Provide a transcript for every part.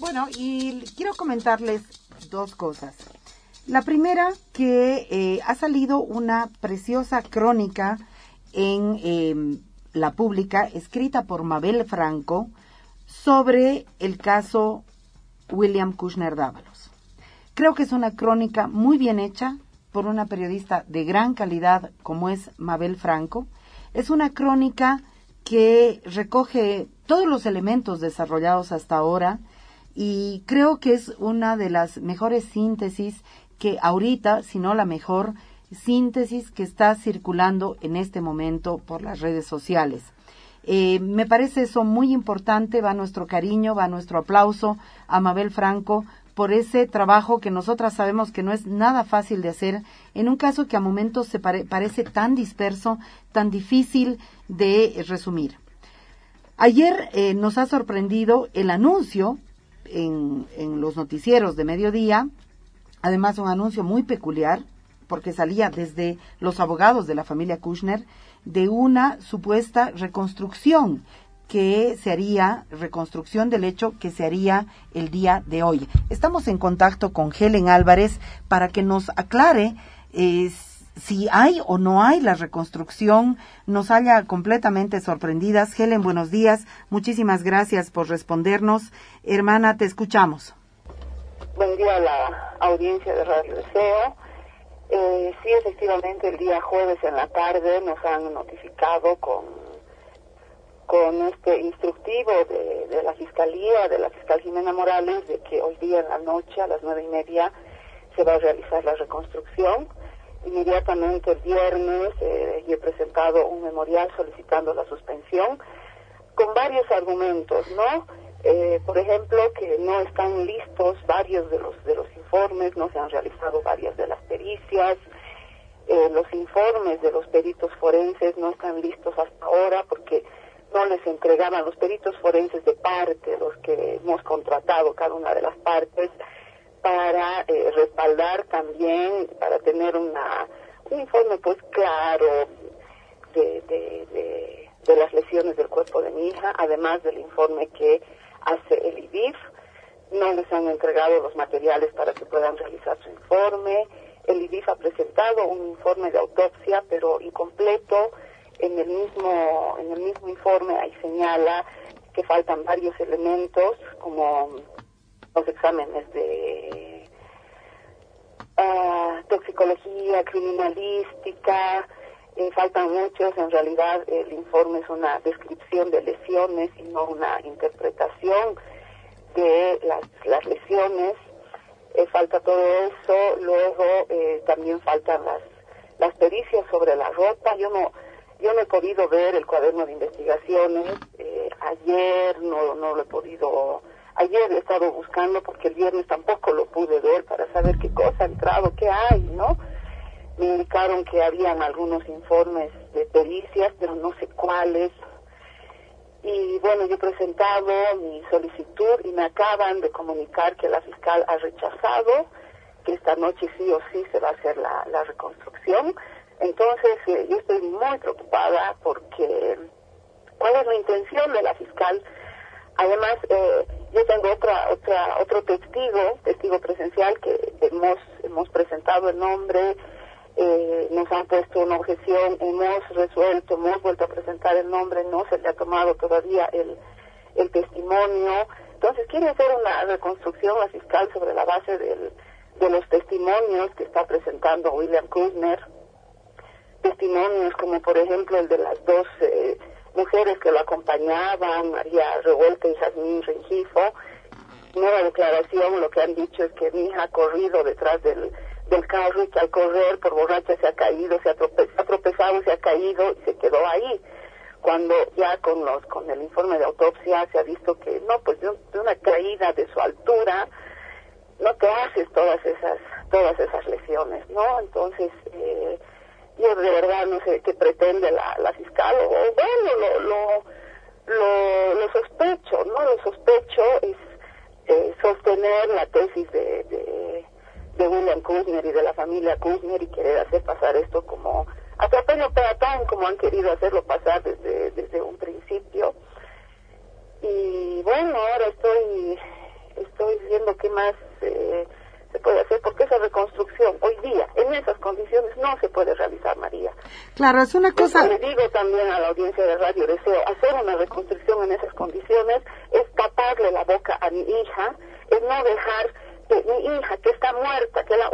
Bueno, y quiero comentarles dos cosas. La primera, que ha salido una preciosa crónica en La Pública, escrita por Mabel Franco, sobre el caso William Kushner Dávalos. Creo que es una crónica muy bien hecha por una periodista de gran calidad como es Mabel Franco. Es una crónica que recoge todos los elementos desarrollados hasta ahora y creo que es una de las mejores síntesis que ahorita, si no la mejor síntesis que está circulando en este momento por las redes sociales. Me parece eso muy importante, va nuestro cariño, va nuestro aplauso a Mabel Franco por ese trabajo que nosotras sabemos que no es nada fácil de hacer en un caso que a momentos se parece tan disperso, tan difícil de resumir. Ayer nos ha sorprendido el anuncio en los noticieros de mediodía, además un anuncio muy peculiar, porque salía desde los abogados de la familia Kushner, de una supuesta reconstrucción que se haría, reconstrucción del hecho que se haría el día de hoy. Estamos en contacto con Helen Álvarez para que nos aclare si hay o no hay la reconstrucción, nos haya completamente sorprendidas. Helen, buenos días, muchísimas gracias por respondernos. Hermana, te escuchamos. Buen día a la audiencia de Radio Deseo. Sí, efectivamente, el día jueves en la tarde nos han notificado con este instructivo de la Fiscalía, de la fiscal Jimena Morales, de que hoy día en la noche a las 9:30 se va a realizar la reconstrucción. Inmediatamente el viernes yo he presentado un memorial solicitando la suspensión con varios argumentos, ¿no? Por ejemplo, que no están listos varios de los informes, no se han realizado varias de las pericias, los informes de los peritos forenses no están listos hasta ahora porque no les entregaban los peritos forenses de parte, los que hemos contratado cada una de las partes, para respaldar también, para tener un informe pues claro de las lesiones del cuerpo de mi hija, además del informe que hace el IDIF. No les han entregado los materiales para que puedan realizar su informe. El IDIF ha presentado un informe de autopsia, pero incompleto. En el mismo informe ahí señala que faltan varios elementos, como los exámenes de toxicología, criminalística, faltan muchos. En realidad el informe es una descripción de lesiones y no una interpretación de las lesiones. Falta todo eso. Luego también faltan las pericias sobre la ropa. Yo no he podido ver el cuaderno de investigaciones. Ayer no lo he podido. Ayer he estado buscando porque el viernes tampoco lo pude ver para saber qué cosa ha entrado, qué hay, ¿no? Me indicaron que habían algunos informes de pericias, pero no sé cuáles. Y bueno, yo he presentado mi solicitud y me acaban de comunicar que la fiscal ha rechazado, que esta noche sí o sí se va a hacer la reconstrucción. Entonces, yo estoy muy preocupada porque ¿cuál es la intención de la fiscal? Además, yo tengo otro testigo presencial que hemos presentado el nombre, nos han puesto una objeción, hemos resuelto, hemos vuelto a presentar el nombre, no se le ha tomado todavía el testimonio. Entonces, quiere hacer una reconstrucción la fiscal sobre la base de los testimonios que está presentando William Kushner. Testimonios como, por ejemplo, el de las dos mujeres que lo acompañaban, María Revuelta y Jazmín Rengifo. Nueva declaración, lo que han dicho es que mi hija ha corrido detrás del carro y que al correr por borracha se ha caído, se ha tropezado, se ha caído y se quedó ahí. Cuando ya con el informe de autopsia se ha visto que no, pues de una caída de su altura no te haces todas esas lesiones, ¿no? Entonces, yo de verdad no sé qué pretende la fiscal, o bueno, lo sospecho, ¿no? Lo sospecho es sostener la tesis de William Kushner y de la familia Kushner y querer hacer pasar esto como atropello peatón, como han querido hacerlo pasar desde un principio. Y bueno, ahora estoy viendo qué más se puede hacer, porque esa reconstrucción hoy día, en esas condiciones, no se puede realizar, María. Claro, es una cosa... Le digo también a la audiencia de Radio Deseo, hacer una reconstrucción en esas condiciones es taparle la boca a mi hija, es no dejar que mi hija, que está muerta, que la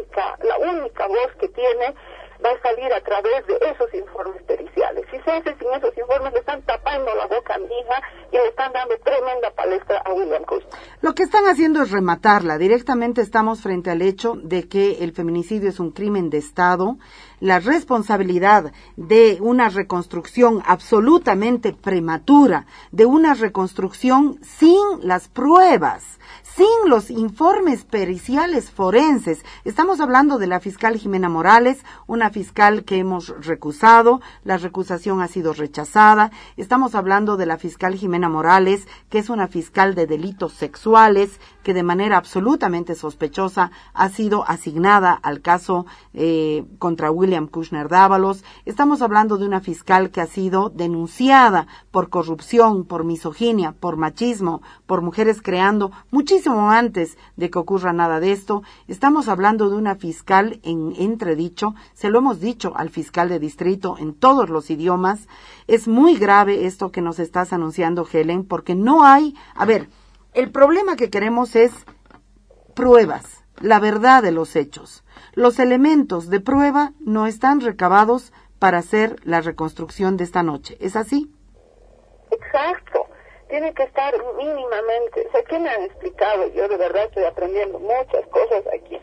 única voz que tiene va a salir a través de esos informes periciales. Si se hace sin esos informes, le están tapando la boca a mi hija y le están dando tremenda palestra a William Kushner. Lo que están haciendo es rematarla. Directamente estamos frente al hecho de que el feminicidio es un crimen de Estado. La responsabilidad de una reconstrucción absolutamente prematura, de una reconstrucción sin las pruebas, sin los informes periciales forenses. Estamos hablando de la fiscal Jimena Morales, una fiscal que hemos recusado, la recusación ha sido rechazada. Estamos hablando de la fiscal Jimena Morales, que es una fiscal de delitos sexuales, que de manera absolutamente sospechosa ha sido asignada al caso contra William Kushner Dávalos. Estamos hablando de una fiscal que ha sido denunciada por corrupción, por misoginia, por machismo, por mujeres creando muchísimo antes de que ocurra nada de esto. Estamos hablando de una fiscal en entredicho, se lo hemos dicho al fiscal de distrito en todos los idiomas. Es muy grave esto que nos estás anunciando, Helen, porque no hay... A ver, el problema que queremos es pruebas, la verdad de los hechos. Los elementos de prueba no están recabados para hacer la reconstrucción de esta noche. ¿Es así? Exacto. Tiene que estar mínimamente, o sea, ¿qué me han explicado? Yo de verdad estoy aprendiendo muchas cosas aquí.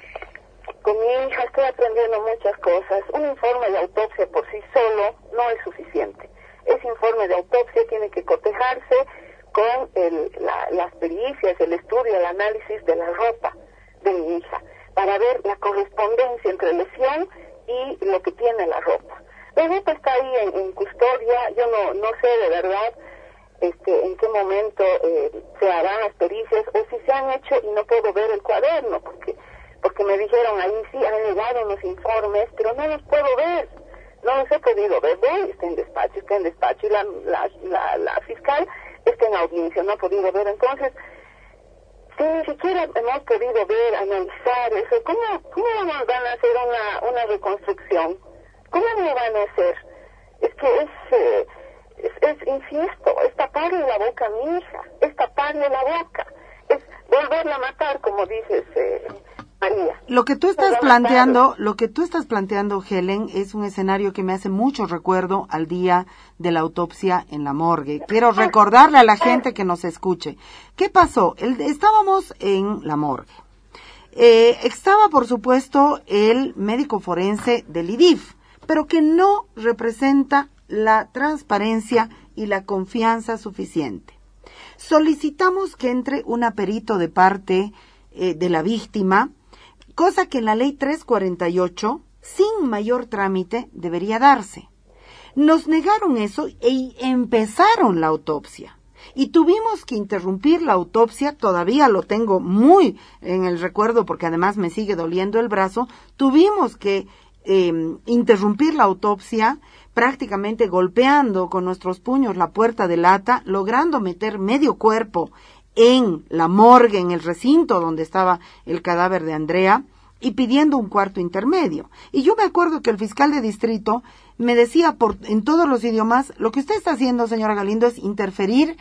Con mi hija estoy aprendiendo muchas cosas. Un informe de autopsia por sí solo no es suficiente. Ese informe de autopsia tiene que cotejarse con las pericias, el estudio, el análisis de la ropa de mi hija, para ver la correspondencia entre lesión y lo que tiene la ropa. La ropa está ahí en custodia, yo no sé de verdad en qué momento se harán las pericias, o si se han hecho y no puedo ver el cuaderno, porque me dijeron ahí sí han llegado los informes, pero no los puedo ver, no los he podido ver. Está en despacho, y la fiscal está en audiencia, no ha podido ver. Entonces, si ni siquiera hemos podido ver, analizar eso, ¿cómo nos van a hacer una reconstrucción? ¿Cómo lo van a hacer? Es que insisto, es taparle la boca a mi hija, es taparle la boca, es volverla a matar, como dices, María. Lo que tú estás planteando, Helen, es un escenario que me hace mucho recuerdo al día de la autopsia en la morgue. Quiero recordarle a la gente que nos escuche. ¿Qué pasó? Estábamos en la morgue. Estaba, por supuesto, el médico forense del IDIF, pero que no representa la transparencia y la confianza suficiente. Solicitamos que entre un perito de parte de la víctima, cosa que en la ley 348, sin mayor trámite, debería darse. Nos negaron eso y empezaron la autopsia. Y tuvimos que interrumpir la autopsia, todavía lo tengo muy en el recuerdo porque además me sigue doliendo el brazo. Tuvimos que interrumpir la autopsia prácticamente golpeando con nuestros puños la puerta de lata, logrando meter medio cuerpo en la morgue, en el recinto donde estaba el cadáver de Andrea, y pidiendo un cuarto intermedio. Y yo me acuerdo que el fiscal de distrito me decía en todos los idiomas, lo que usted está haciendo, señora Galindo, es interferir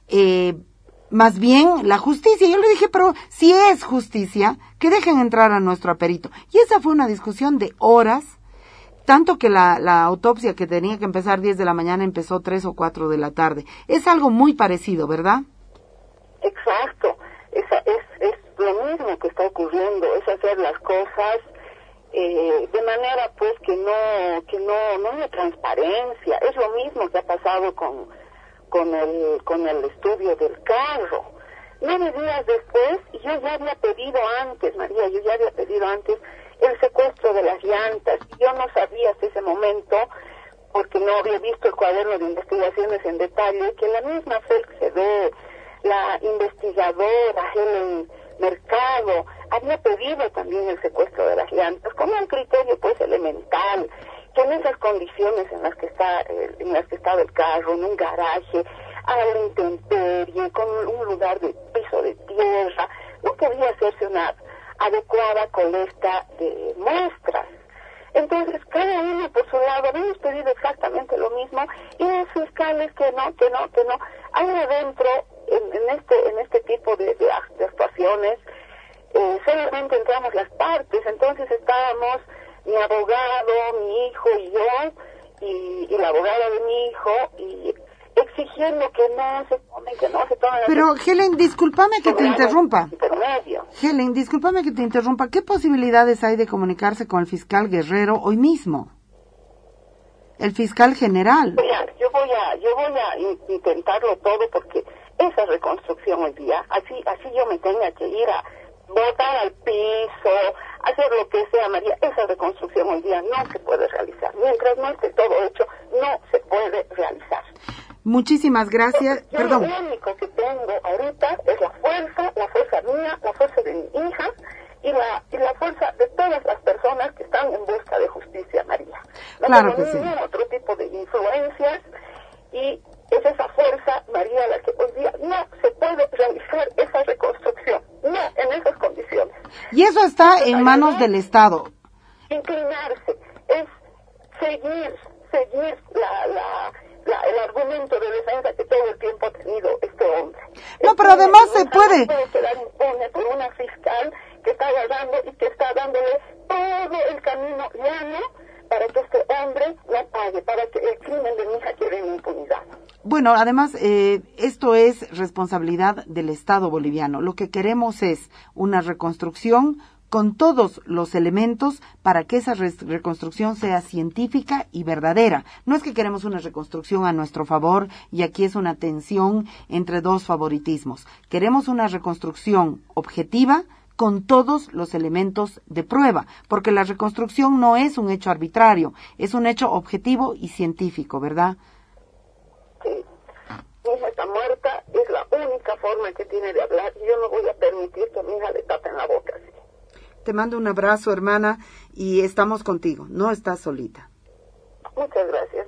más bien la justicia. Yo le dije, pero si es justicia, que dejen entrar a nuestro perito. Y esa fue una discusión de horas, tanto que la autopsia que tenía que empezar 10 de la mañana empezó 3 o 4 de la tarde. Es algo muy parecido, ¿verdad? Exacto. Es lo mismo que está ocurriendo, es hacer las cosas de manera pues que no haya transparencia. Es lo mismo que ha pasado con el estudio del carro. 9 días después, yo ya había pedido antes, María, el secuestro de las llantas. Yo no sabía hasta ese momento, porque no había visto el cuaderno de investigaciones en detalle, que la misma FELCD, la investigadora Helen Mercado, había pedido también el secuestro de las llantas, con un criterio pues elemental, que en esas condiciones en las que estaba el carro, en un garaje, a la intemperie, con un lugar de piso de tierra, podía hacerse una adecuada colecta de muestras. Entonces, cada uno por su lado, habíamos pedido exactamente lo mismo, y los fiscales que no. Ahí adentro, en este tipo de actuaciones, solamente entramos las partes. Entonces estábamos mi abogado, mi hijo y yo, y la abogada de mi hijo, y exigiendo que no se tomen. Pero, Helen, discúlpame que te interrumpa. Helen, discúlpame que te interrumpa. ¿Qué posibilidades hay de comunicarse con el fiscal Guerrero hoy mismo? El fiscal general. Yo voy a intentarlo todo, porque esa reconstrucción hoy día, así yo me tenga que ir a botar al piso, hacer lo que sea, María, esa reconstrucción hoy día no se puede realizar. Mientras no esté todo hecho, no se puede realizar. Muchísimas gracias. Perdón. Lo único que tengo ahorita es la fuerza mía, la fuerza de mi hija y la fuerza de todas las personas que están en busca de justicia, María. No claro tengo que sí. Otro tipo de influencias, y es esa fuerza, María, la que hoy día no se puede realizar esa reconstrucción, no en esas condiciones. Y eso está en manos del Estado. Inclinarse, es seguir el argumento de defensa que todo el tiempo ha tenido este hombre. No, pero además se puede. No puede quedar impune por una fiscal que está agarrando y que está dándole todo el camino llano para que este hombre no pague, para que el crimen de mi hija quede en impunidad. Bueno, además, esto es responsabilidad del Estado boliviano. Lo que queremos es una reconstrucción con todos los elementos para que esa reconstrucción sea científica y verdadera. No es que queremos una reconstrucción a nuestro favor y aquí es una tensión entre dos favoritismos. Queremos una reconstrucción objetiva con todos los elementos de prueba, porque la reconstrucción no es un hecho arbitrario, es un hecho objetivo y científico, ¿verdad? Sí. Mi hija está muerta, es la única forma que tiene de hablar, y yo no voy a permitir que a mi hija le tapen la boca así. Te mando un abrazo, hermana, y estamos contigo. No estás solita. Muchas gracias.